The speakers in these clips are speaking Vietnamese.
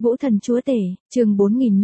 Vũ Thần Chúa Tể, chương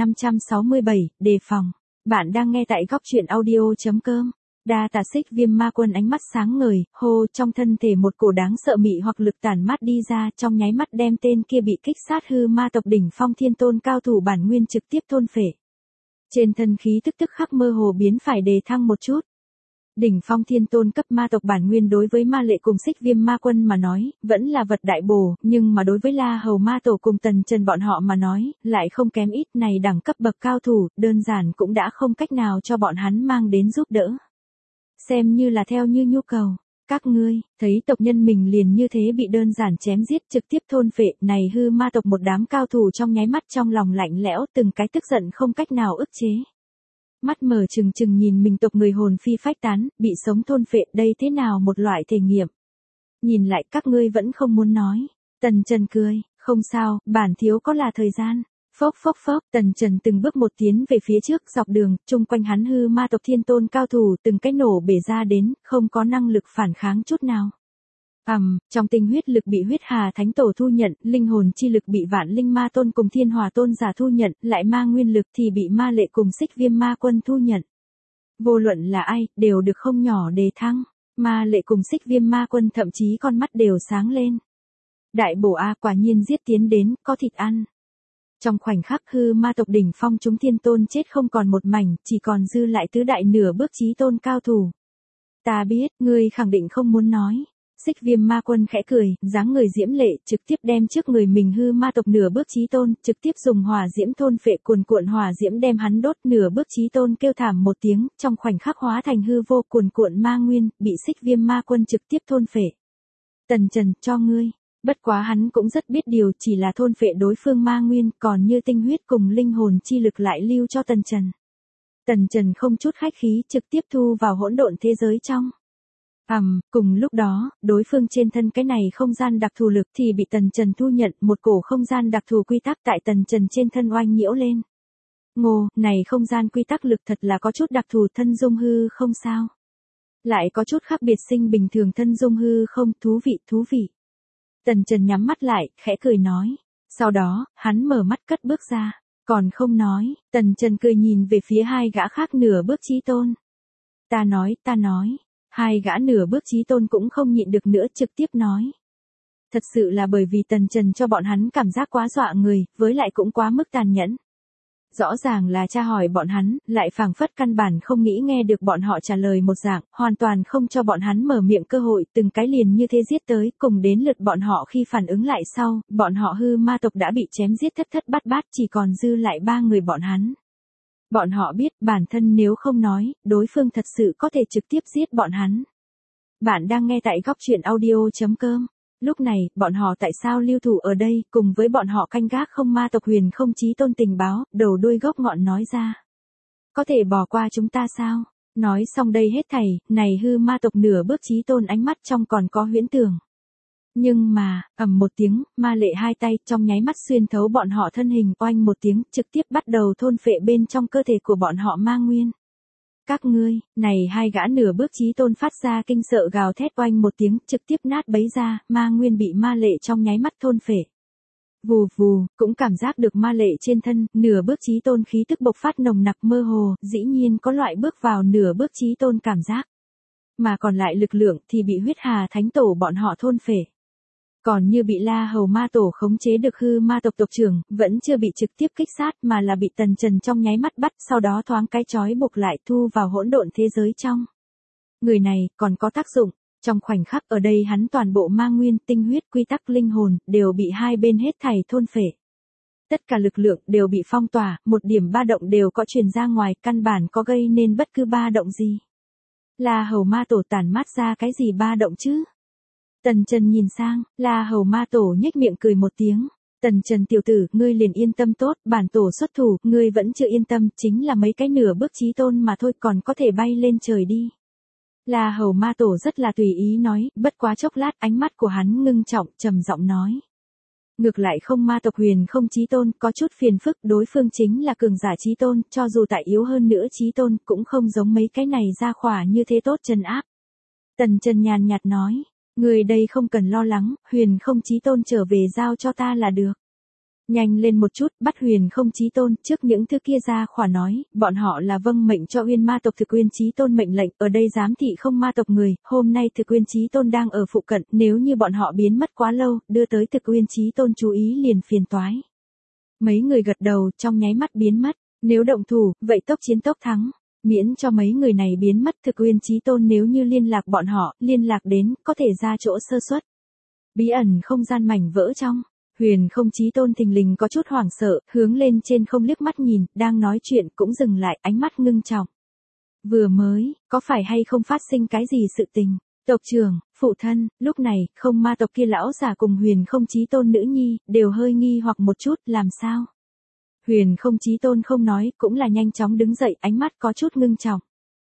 4567, đề phòng. Bạn đang nghe tại góc truyện audio.com. Đa Tà Xích Viêm Ma Quân ánh mắt sáng ngời, hô trong thân thể một cổ đáng sợ mị hoặc lực tản mát đi ra, trong nháy mắt đem tên kia bị kích sát hư ma tộc đỉnh phong thiên tôn cao thủ bản nguyên trực tiếp thôn phệ. Trên thân khí tức khắc mơ hồ biến phải đề thăng một chút. Đỉnh phong thiên tôn cấp ma tộc bản nguyên đối với ma lệ cùng Xích Viêm Ma Quân mà nói, vẫn là vật đại bổ, nhưng mà đối với La Hầu Ma Tổ cùng Tần Trần bọn họ mà nói, lại không kém ít, này đẳng cấp bậc cao thủ, đơn giản cũng đã không cách nào cho bọn hắn mang đến giúp đỡ. Xem như là theo như nhu cầu. Các ngươi, thấy tộc nhân mình liền như thế bị đơn giản chém giết trực tiếp thôn phệ, này hư ma tộc một đám cao thủ trong nháy mắt trong lòng lạnh lẽo, từng cái tức giận không cách nào ức chế. Mắt mở trừng trừng nhìn mình tộc người hồn phi phách tán, bị sống thôn phệ, đây thế nào một loại thể nghiệm. Nhìn lại các ngươi vẫn không muốn nói. Tần Trần cười, không sao, bản thiếu có là thời gian. Phốc phốc phốc, Tần Trần từng bước một tiến về phía trước dọc đường, chung quanh hắn hư ma tộc thiên tôn cao thủ từng cái nổ bể ra đến, không có năng lực phản kháng chút nào. Trong tinh huyết lực bị huyết hà thánh tổ thu nhận, linh hồn chi lực bị vạn linh ma tôn cùng thiên hòa tôn giả thu nhận, lại ma nguyên lực thì bị ma lệ cùng Xích Viêm Ma Quân thu nhận. Vô luận là ai, đều được không nhỏ đề thăng, ma lệ cùng Xích Viêm Ma Quân thậm chí con mắt đều sáng lên. Đại bổ A, quả nhiên giết tiến đến, có thịt ăn. Trong khoảnh khắc hư ma tộc đỉnh phong chúng thiên tôn chết không còn một mảnh, chỉ còn dư lại tứ đại nửa bước chí tôn cao thủ. Ta biết, ngươi khẳng định không muốn nói. Xích Viêm Ma Quân khẽ cười, dáng người diễm lệ, trực tiếp đem trước người mình hư ma tộc nửa bước chí tôn, trực tiếp dùng hỏa diễm thôn phệ, cuồn cuộn hỏa diễm đem hắn đốt, nửa bước chí tôn kêu thảm một tiếng, trong khoảnh khắc hóa thành hư vô, cuồn cuộn ma nguyên, bị Xích Viêm Ma Quân trực tiếp thôn phệ. Tần Trần, cho ngươi. Bất quá hắn cũng rất biết điều, chỉ là thôn phệ đối phương ma nguyên, còn như tinh huyết cùng linh hồn chi lực lại lưu cho Tần Trần. Tần Trần không chút khách khí, trực tiếp thu vào hỗn độn thế giới trong. Cùng lúc đó, đối phương trên thân cái này không gian đặc thù lực thì bị Tần Trần thu nhận, một cổ không gian đặc thù quy tắc tại Tần Trần trên thân oanh nhiễu lên. Ngô, này không gian quy tắc lực thật là có chút đặc thù, thân dung hư không sao. Lại có chút khác biệt sinh bình thường thân dung hư không, thú vị. Tần Trần nhắm mắt lại, khẽ cười nói. Sau đó, hắn mở mắt cất bước ra. Còn không nói, Tần Trần cười nhìn về phía hai gã khác nửa bước chí tôn. Ta nói. Hai gã nửa bước chí tôn cũng không nhịn được nữa trực tiếp nói. Thật sự là bởi vì Tần Trần cho bọn hắn cảm giác quá dọa người, với lại cũng quá mức tàn nhẫn. Rõ ràng là tra hỏi bọn hắn, lại phảng phất căn bản không nghĩ nghe được bọn họ trả lời một dạng, hoàn toàn không cho bọn hắn mở miệng cơ hội, từng cái liền như thế giết tới, cùng đến lượt bọn họ khi phản ứng lại sau, bọn họ hư ma tộc đã bị chém giết thất thất bát bát, chỉ còn dư lại ba người bọn hắn. Bọn họ biết bản thân nếu không nói, đối phương thật sự có thể trực tiếp giết bọn hắn. Bạn đang nghe tại góc truyện audio.com. Lúc này, bọn họ tại sao lưu thủ ở đây, cùng với bọn họ canh gác không ma tộc huyền không chí tôn tình báo, đầu đuôi gốc ngọn nói ra. Có thể bỏ qua chúng ta sao? Nói xong đây hết thảy, này hư ma tộc nửa bước chí tôn ánh mắt trong còn có huyễn tưởng. Nhưng mà, một tiếng, ma lệ hai tay trong nháy mắt xuyên thấu bọn họ thân hình, oanh một tiếng, trực tiếp bắt đầu thôn phệ bên trong cơ thể của bọn họ ma nguyên. Các ngươi, này hai gã nửa bước chí tôn phát ra kinh sợ gào thét, oanh một tiếng, trực tiếp nát bấy ra, ma nguyên bị ma lệ trong nháy mắt thôn phệ. Vù vù, cũng cảm giác được ma lệ trên thân, nửa bước chí tôn khí tức bộc phát nồng nặc mơ hồ, dĩ nhiên có loại bước vào nửa bước chí tôn cảm giác. Mà còn lại lực lượng thì bị huyết hà thánh tổ bọn họ thôn phệ. Còn như bị La Hầu Ma Tổ khống chế được hư ma tộc tộc trưởng, vẫn chưa bị trực tiếp kích sát mà là bị Tần Trần trong nháy mắt bắt, sau đó thoáng cái trói buộc lại thu vào hỗn độn thế giới trong. Người này còn có tác dụng, trong khoảnh khắc ở đây hắn toàn bộ ma nguyên, tinh huyết, quy tắc, linh hồn, đều bị hai bên hết thảy thôn phệ. Tất cả lực lượng đều bị phong tỏa, một điểm ba động đều có truyền ra ngoài, căn bản có gây nên bất cứ ba động gì. La Hầu Ma Tổ tản mát ra cái gì ba động chứ? Tần Trần nhìn sang, La Hầu Ma Tổ nhếch miệng cười một tiếng. Tần Trần tiểu tử, ngươi liền yên tâm tốt, bản tổ xuất thủ, ngươi vẫn chưa yên tâm, chính là mấy cái nửa bước chí tôn mà thôi, còn có thể bay lên trời đi. La Hầu Ma Tổ rất là tùy ý nói, bất quá chốc lát ánh mắt của hắn ngưng trọng, trầm giọng nói. Ngược lại không ma tộc huyền không chí tôn, có chút phiền phức, đối phương chính là cường giả chí tôn, cho dù tại yếu hơn nữa chí tôn, cũng không giống mấy cái này ra khỏa như thế tốt trấn áp. Tần Trần nhàn nhạt nói. Người đây không cần lo lắng, huyền không chí tôn trở về giao cho ta là được. Nhanh lên một chút, bắt Huyền Không Chí Tôn, trước những thứ kia ra khỏa nói, bọn họ là vâng mệnh cho Uyên Ma tộc Thực Uyên Chí Tôn mệnh lệnh, ở đây giám thị không ma tộc người, hôm nay Thực Uyên Chí Tôn đang ở phụ cận, nếu như bọn họ biến mất quá lâu, đưa tới Thực Uyên Chí Tôn chú ý liền phiền toái. Mấy người gật đầu, trong nháy mắt biến mất, nếu động thủ, vậy tốc chiến tốc thắng. Miễn cho mấy người này biến mất, Thực Uyên Chí Tôn nếu như liên lạc bọn họ, liên lạc đến, có thể ra chỗ sơ suất. Bí ẩn không gian mảnh vỡ trong. Huyền Không Chí Tôn thình lình có chút hoảng sợ, hướng lên trên không liếc mắt nhìn, đang nói chuyện cũng dừng lại, ánh mắt ngưng trọng. Vừa mới, có phải hay không phát sinh cái gì sự tình? Tộc trưởng, phụ thân, lúc này, không ma tộc kia lão già cùng Huyền Không Chí Tôn nữ nhi, đều hơi nghi hoặc một chút, làm sao? Huyền Không Chí Tôn không nói, cũng là nhanh chóng đứng dậy, ánh mắt có chút ngưng trọng.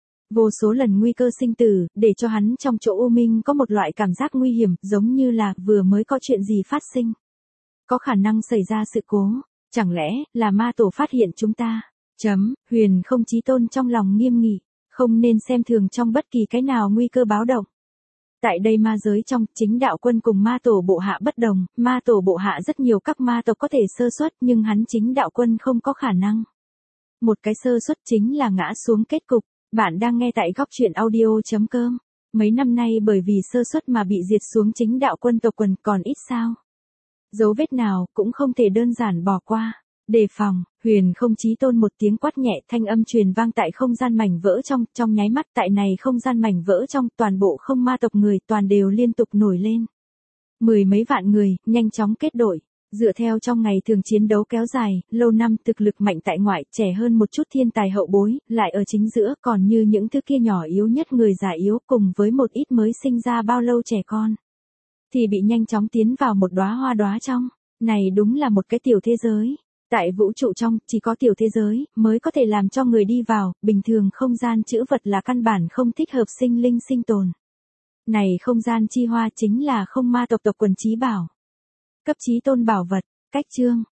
Vô số lần nguy cơ sinh tử, để cho hắn trong chỗ U Minh có một loại cảm giác nguy hiểm, giống như là vừa mới có chuyện gì phát sinh. Có khả năng xảy ra sự cố, chẳng lẽ là ma tổ phát hiện chúng ta? Huyền Không Chí Tôn trong lòng nghiêm nghị, không nên xem thường trong bất kỳ cái nào nguy cơ báo động. Tại đây ma giới trong, chính đạo quân cùng ma tổ bộ hạ bất đồng, ma tổ bộ hạ rất nhiều các ma tộc có thể sơ suất nhưng hắn chính đạo quân không có khả năng. Một cái sơ suất chính là ngã xuống kết cục. Bạn đang nghe tại góc truyện audio.com. Mấy năm nay bởi vì sơ suất mà bị diệt xuống chính đạo quân tộc quần còn ít sao. Dấu vết nào cũng không thể đơn giản bỏ qua. Đề phòng, Huyền Không Chí Tôn một tiếng quát nhẹ, thanh âm truyền vang tại không gian mảnh vỡ trong nháy mắt, tại này không gian mảnh vỡ trong, toàn bộ không ma tộc người toàn đều liên tục nổi lên. Mười mấy vạn người, nhanh chóng kết đội. Dựa theo trong ngày thường chiến đấu kéo dài, lâu năm thực lực mạnh tại ngoại, trẻ hơn một chút thiên tài hậu bối, lại ở chính giữa, còn như những thứ kia nhỏ yếu nhất người già yếu cùng với một ít mới sinh ra bao lâu trẻ con. Thì bị nhanh chóng tiến vào một đóa hoa đóa trong. Này đúng là một cái tiểu thế giới. Tại vũ trụ trong, chỉ có tiểu thế giới, mới có thể làm cho người đi vào, bình thường không gian chữ vật là căn bản không thích hợp sinh linh sinh tồn. Này không gian chi hoa chính là không ma tộc tộc quần chí bảo. Cấp chí tôn bảo vật, cách chương,